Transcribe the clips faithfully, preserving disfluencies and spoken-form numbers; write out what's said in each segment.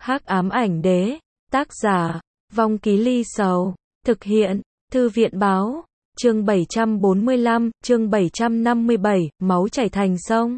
Hắc ám ảnh đế, tác giả, Vong Ký Ly Sầu, thực hiện, Thư viện báo, chương bảy trăm bốn mươi lăm, chương bảy trăm năm mươi bảy, máu chảy thành sông.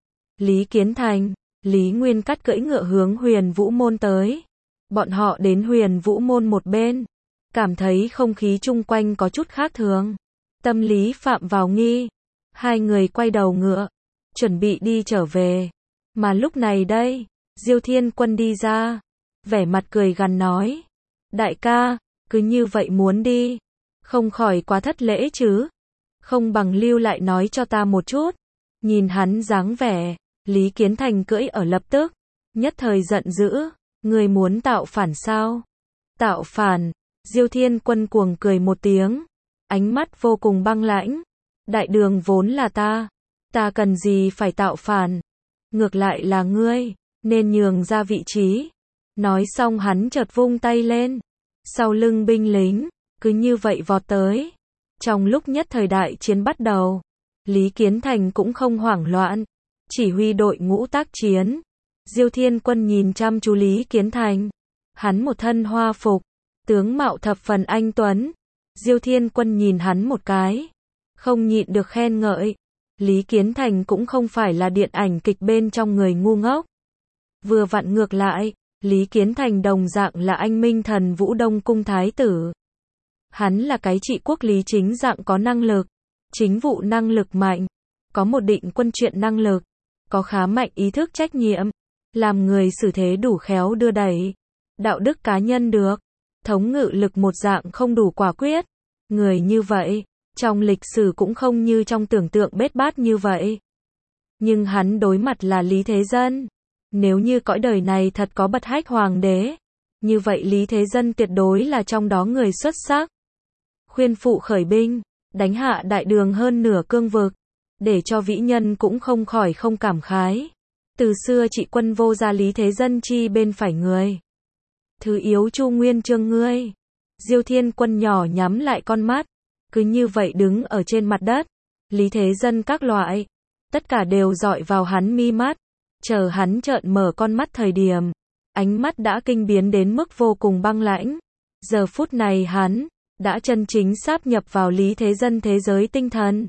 Lý Kiến Thành, Lý Nguyên Cắt cưỡi ngựa hướng Huyền Vũ Môn tới. Bọn họ đến Huyền Vũ Môn một bên, cảm thấy không khí chung quanh có chút khác thường. Tâm lý phạm vào nghi. Hai người quay đầu ngựa, chuẩn bị đi trở về. Mà lúc này đây, Diêu Thiên Quân đi ra, vẻ mặt cười gằn nói: đại ca, cứ như vậy muốn đi, không khỏi quá thất lễ chứ. Không bằng lưu lại nói cho ta một chút. Nhìn hắn dáng vẻ, Lý Kiến Thành cưỡi ở lập tức, nhất thời giận dữ: ngươi muốn tạo phản sao? Tạo phản? Diêu Thiên Quân cuồng cười một tiếng, ánh mắt vô cùng băng lãnh. Đại đường vốn là ta, ta cần gì phải tạo phản? Ngược lại là ngươi, nên nhường ra vị trí. Nói xong hắn chợt vung tay lên, sau lưng binh lính, cứ như vậy vọt tới. Trong lúc nhất thời đại chiến bắt đầu, Lý Kiến Thành cũng không hoảng loạn, chỉ huy đội ngũ tác chiến. Diêu Thiên Quân nhìn chăm chú Lý Kiến Thành, hắn một thân hoa phục, tướng mạo thập phần anh tuấn. Diêu Thiên Quân nhìn hắn một cái, không nhịn được khen ngợi. Lý Kiến Thành cũng không phải là điện ảnh kịch bên trong người ngu ngốc. Vừa vặn ngược lại, Lý Kiến Thành đồng dạng là anh minh thần Vũ Đông Cung thái tử. Hắn là cái trị quốc lý chính dạng có năng lực, chính vụ năng lực mạnh, có một định quân chuyện năng lực, có khá mạnh ý thức trách nhiệm, làm người xử thế đủ khéo đưa đẩy, đạo đức cá nhân được, thống ngự lực một dạng không đủ quả quyết. Người như vậy, trong lịch sử cũng không như trong tưởng tượng bết bát như vậy. Nhưng hắn đối mặt là Lý Thế Dân. Nếu như cõi đời này thật có bậc hách hoàng đế, như vậy Lý Thế Dân tuyệt đối là trong đó người xuất sắc. Khuyên phụ khởi binh, đánh hạ đại đường hơn nửa cương vực, để cho vĩ nhân cũng không khỏi không cảm khái. Từ xưa trị quân vô gia Lý Thế Dân chi bên phải người. Thứ yếu Chu Nguyên Chương ngươi. Diêu Thiên Quân nhỏ nhắm lại con mắt, cứ như vậy đứng ở trên mặt đất. Lý Thế Dân các loại, tất cả đều dọi vào hắn mi mắt. Chờ hắn trợn mở con mắt thời điểm, ánh mắt đã kinh biến đến mức vô cùng băng lãnh. Giờ phút này hắn đã chân chính sáp nhập vào Lý Thế Dân thế giới tinh thần.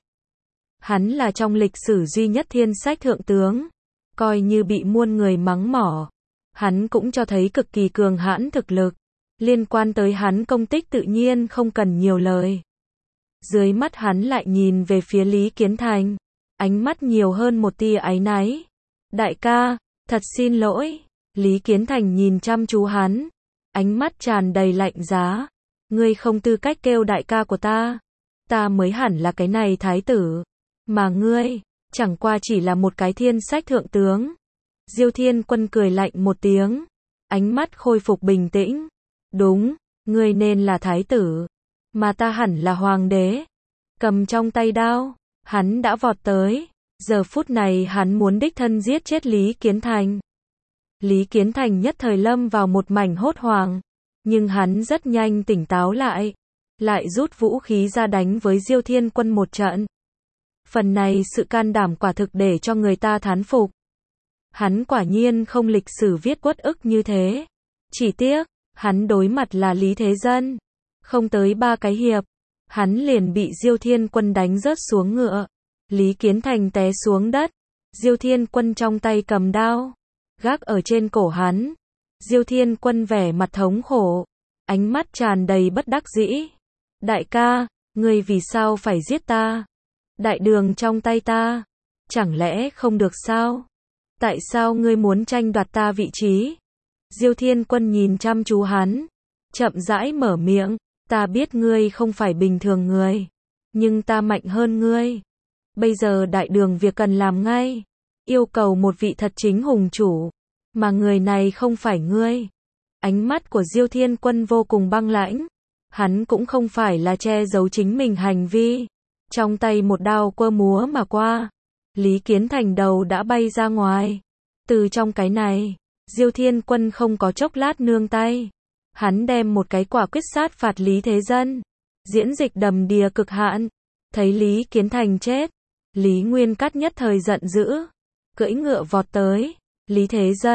Hắn là trong lịch sử duy nhất thiên sách thượng tướng, coi như bị muôn người mắng mỏ, hắn cũng cho thấy cực kỳ cường hãn thực lực. Liên quan tới hắn công tích tự nhiên không cần nhiều lời. Dưới mắt hắn lại nhìn về phía Lý Kiến Thành, ánh mắt nhiều hơn một tia áy náy. Đại ca, thật xin lỗi. Lý Kiến Thành nhìn chăm chú hắn, ánh mắt tràn đầy lạnh giá. Ngươi không tư cách kêu đại ca của ta, ta mới hẳn là cái này thái tử, mà ngươi chẳng qua chỉ là một cái thiên sách thượng tướng. Diêu Thiên Quân cười lạnh một tiếng, ánh mắt khôi phục bình tĩnh. Đúng, ngươi nên là thái tử, mà ta hẳn là hoàng đế. Cầm trong tay đao, hắn đã vọt tới. Giờ phút này hắn muốn đích thân giết chết Lý Kiến Thành. Lý Kiến Thành nhất thời lâm vào một mảnh hốt hoảng, nhưng hắn rất nhanh tỉnh táo lại, lại rút vũ khí ra đánh với Diêu Thiên Quân một trận. Phần này sự can đảm quả thực để cho người ta thán phục. Hắn quả nhiên không lịch sử viết uất ức như thế. Chỉ tiếc, hắn đối mặt là Lý Thế Dân. Không tới ba cái hiệp, hắn liền bị Diêu Thiên Quân đánh rớt xuống ngựa. Lý Kiến Thành té xuống đất. Diêu Thiên Quân trong tay cầm đao, gác ở trên cổ hắn. Diêu Thiên Quân vẻ mặt thống khổ, ánh mắt tràn đầy bất đắc dĩ. Đại ca, ngươi vì sao phải giết ta? Đại đường trong tay ta, chẳng lẽ không được sao? Tại sao ngươi muốn tranh đoạt ta vị trí? Diêu Thiên Quân nhìn chăm chú hắn, chậm rãi mở miệng. Ta biết ngươi không phải bình thường người, nhưng ta mạnh hơn ngươi. Bây giờ đại đường việc cần làm ngay, yêu cầu một vị thật chính hùng chủ, mà người này không phải ngươi. Ánh mắt của Diêu Thiên Quân vô cùng băng lãnh, hắn cũng không phải là che giấu chính mình hành vi. Trong tay một đao quơ múa mà qua, Lý Kiến Thành đầu đã bay ra ngoài. Từ trong cái này, Diêu Thiên Quân không có chốc lát nương tay, hắn đem một cái quả quyết sát phạt Lý Thế Dân. Diễn dịch đầm đìa cực hạn, thấy Lý Kiến Thành chết, Lý Nguyên Cắt nhất thời giận dữ, cưỡi ngựa vọt tới. Lý Thế Dân,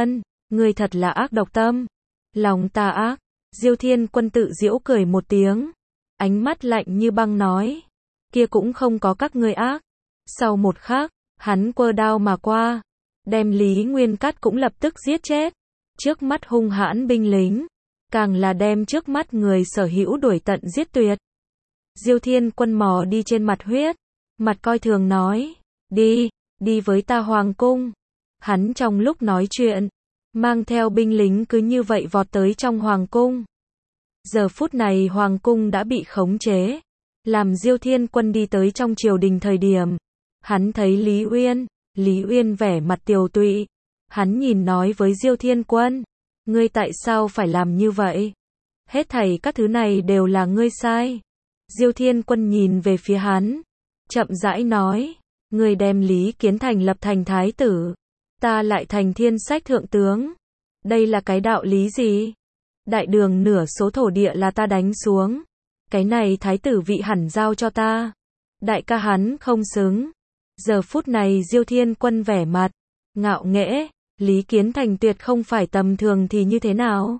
Ngươi thật là ác độc tâm. Lòng ta ác. Diêu Thiên Quân tự giễu cười một tiếng. Ánh mắt lạnh như băng nói. Kia cũng không có các ngươi ác. Sau một khắc, hắn quơ đao mà qua. Đem Lý Nguyên Cát cũng lập tức giết chết. Trước mắt hung hãn binh lính. Càng là đem trước mắt người sở hữu đuổi tận giết tuyệt. Diêu Thiên Quân mò đi trên mặt huyết. Mặt coi thường nói. Đi, đi với ta hoàng cung. Hắn trong lúc nói chuyện, mang theo binh lính cứ như vậy vọt tới trong hoàng cung. Giờ phút này hoàng cung đã bị khống chế. Làm Diêu Thiên Quân đi tới trong triều đình thời điểm. Hắn thấy Lý Uyên. Lý Uyên vẻ mặt tiều tụy. Hắn nhìn nói với Diêu Thiên Quân. Ngươi tại sao phải làm như vậy? Hết thảy các thứ này đều là ngươi sai. Diêu Thiên Quân nhìn về phía hắn. Chậm rãi nói. Ngươi đem Lý Kiến Thành lập thành thái tử. Ta lại thành thiên sách thượng tướng. Đây là cái đạo lý gì? Đại đường nửa số thổ địa là ta đánh xuống. Cái này thái tử vị hẳn giao cho ta. Đại ca hắn không xứng. Giờ phút này Diêu Thiên Quân vẻ mặt ngạo nghễ. Lý Kiến Thành tuyệt không phải tầm thường thì như thế nào?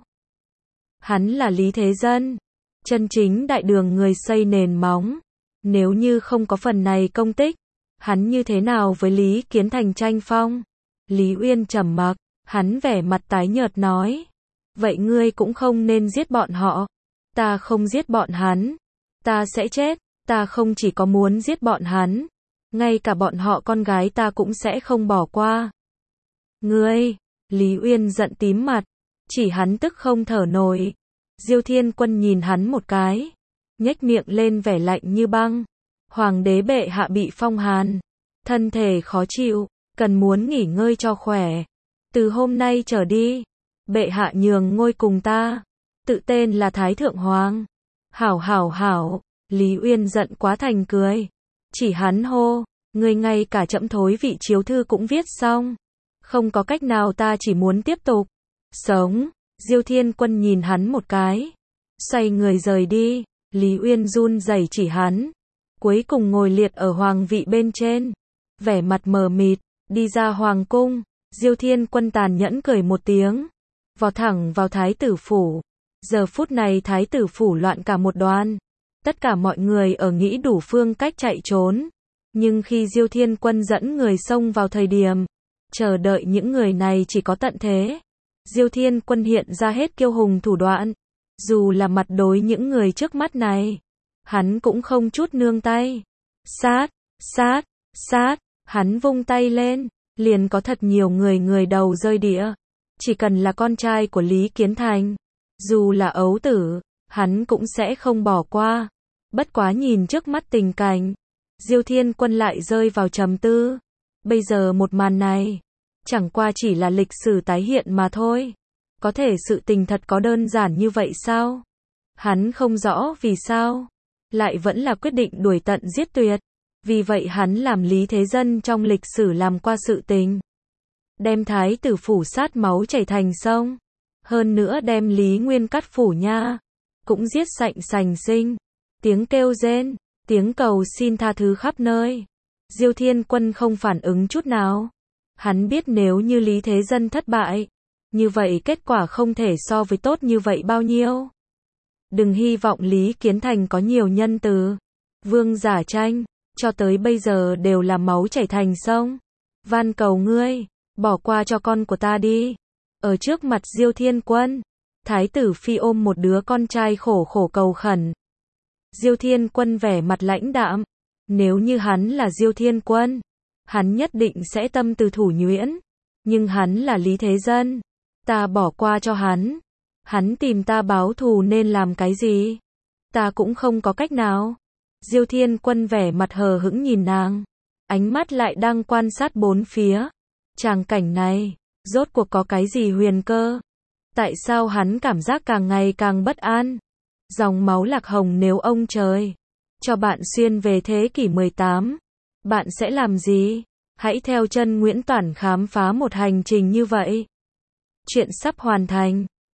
Hắn là Lý Thế Dân. Chân chính đại đường người xây nền móng. Nếu như không có phần này công tích, hắn như thế nào với Lý Kiến Thành tranh phong? Lý Uyên trầm mặc, hắn vẻ mặt tái nhợt nói. Vậy ngươi cũng không nên giết bọn họ. Ta không giết bọn hắn. Ta sẽ chết. Ta không chỉ có muốn giết bọn hắn. Ngay cả bọn họ con gái ta cũng sẽ không bỏ qua. Ngươi, Lý Uyên giận tím mặt. Chỉ hắn tức không thở nổi. Diêu Thiên Quân nhìn hắn một cái. Nhếch miệng lên vẻ lạnh như băng. Hoàng đế bệ hạ bị phong hàn. Thân thể khó chịu. Cần muốn nghỉ ngơi cho khỏe. Từ hôm nay trở đi. Bệ hạ nhường ngôi cùng ta. Tự tên là Thái Thượng Hoàng. Hảo hảo hảo. Lý Uyên giận quá thành cười. Chỉ hắn hô. Người ngay cả chậm thối vị chiếu thư cũng viết xong. Không có cách nào, ta chỉ muốn tiếp tục sống. Diêu Thiên Quân nhìn hắn một cái. Xoay người rời đi. Lý Uyên run rẩy chỉ hắn. Cuối cùng ngồi liệt ở hoàng vị bên trên. Vẻ mặt mờ mịt. Đi ra hoàng cung. Diêu Thiên Quân tàn nhẫn cười một tiếng. Vọt thẳng vào thái tử phủ. Giờ phút này thái tử phủ loạn cả một đoàn. Tất cả mọi người ở nghĩ đủ phương cách chạy trốn. Nhưng khi Diêu Thiên Quân dẫn người xông vào thời điểm, chờ đợi những người này chỉ có tận thế. Diêu Thiên Quân hiện ra hết kiêu hùng thủ đoạn. Dù là mặt đối những người trước mắt này, hắn cũng không chút nương tay. Sát, sát, sát, hắn vung tay lên, liền có thật nhiều người người đầu rơi địa. Chỉ cần là con trai của Lý Kiến Thành, dù là ấu tử, hắn cũng sẽ không bỏ qua. Bất quá nhìn trước mắt tình cảnh, Diêu Thiên Quân lại rơi vào trầm tư. Bây giờ một màn này, chẳng qua chỉ là lịch sử tái hiện mà thôi. Có thể sự tình thật có đơn giản như vậy sao? Hắn không rõ vì sao, lại vẫn là quyết định đuổi tận giết tuyệt. Vì vậy hắn làm Lý Thế Dân trong lịch sử làm qua sự tình. Đem thái tử phủ sát máu chảy thành sông. Hơn nữa đem Lý Nguyên Cát phủ nha, cũng giết sạch sành sinh. Tiếng kêu rên, tiếng cầu xin tha thứ khắp nơi. Diêu Thiên Quân không phản ứng chút nào. Hắn biết nếu như Lý Thế Dân thất bại, như vậy kết quả không thể so với tốt như vậy bao nhiêu. Đừng hy vọng Lý Kiến Thành có nhiều nhân từ. Vương giả tranh, cho tới bây giờ đều là máu chảy thành sông. Van cầu ngươi, bỏ qua cho con của ta đi. Ở trước mặt Diêu Thiên Quân, Thái tử Phi ôm một đứa con trai khổ khổ cầu khẩn. Diêu Thiên Quân vẻ mặt lãnh đạm. Nếu như hắn là Diêu Thiên Quân, hắn nhất định sẽ tâm từ thủ nhuyễn. Nhưng hắn là Lý Thế Dân. Ta bỏ qua cho hắn. Hắn tìm ta báo thù nên làm cái gì? Ta cũng không có cách nào. Diêu Thiên Quân vẻ mặt hờ hững nhìn nàng. Ánh mắt lại đang quan sát bốn phía. Tràng cảnh này, rốt cuộc có cái gì huyền cơ? Tại sao hắn cảm giác càng ngày càng bất an? Dòng máu lạc hồng, nếu ông trời cho bạn xuyên về thế kỷ mười tám, bạn sẽ làm gì? Hãy theo chân Nguyễn Toản khám phá một hành trình như vậy. Chuyện sắp hoàn thành.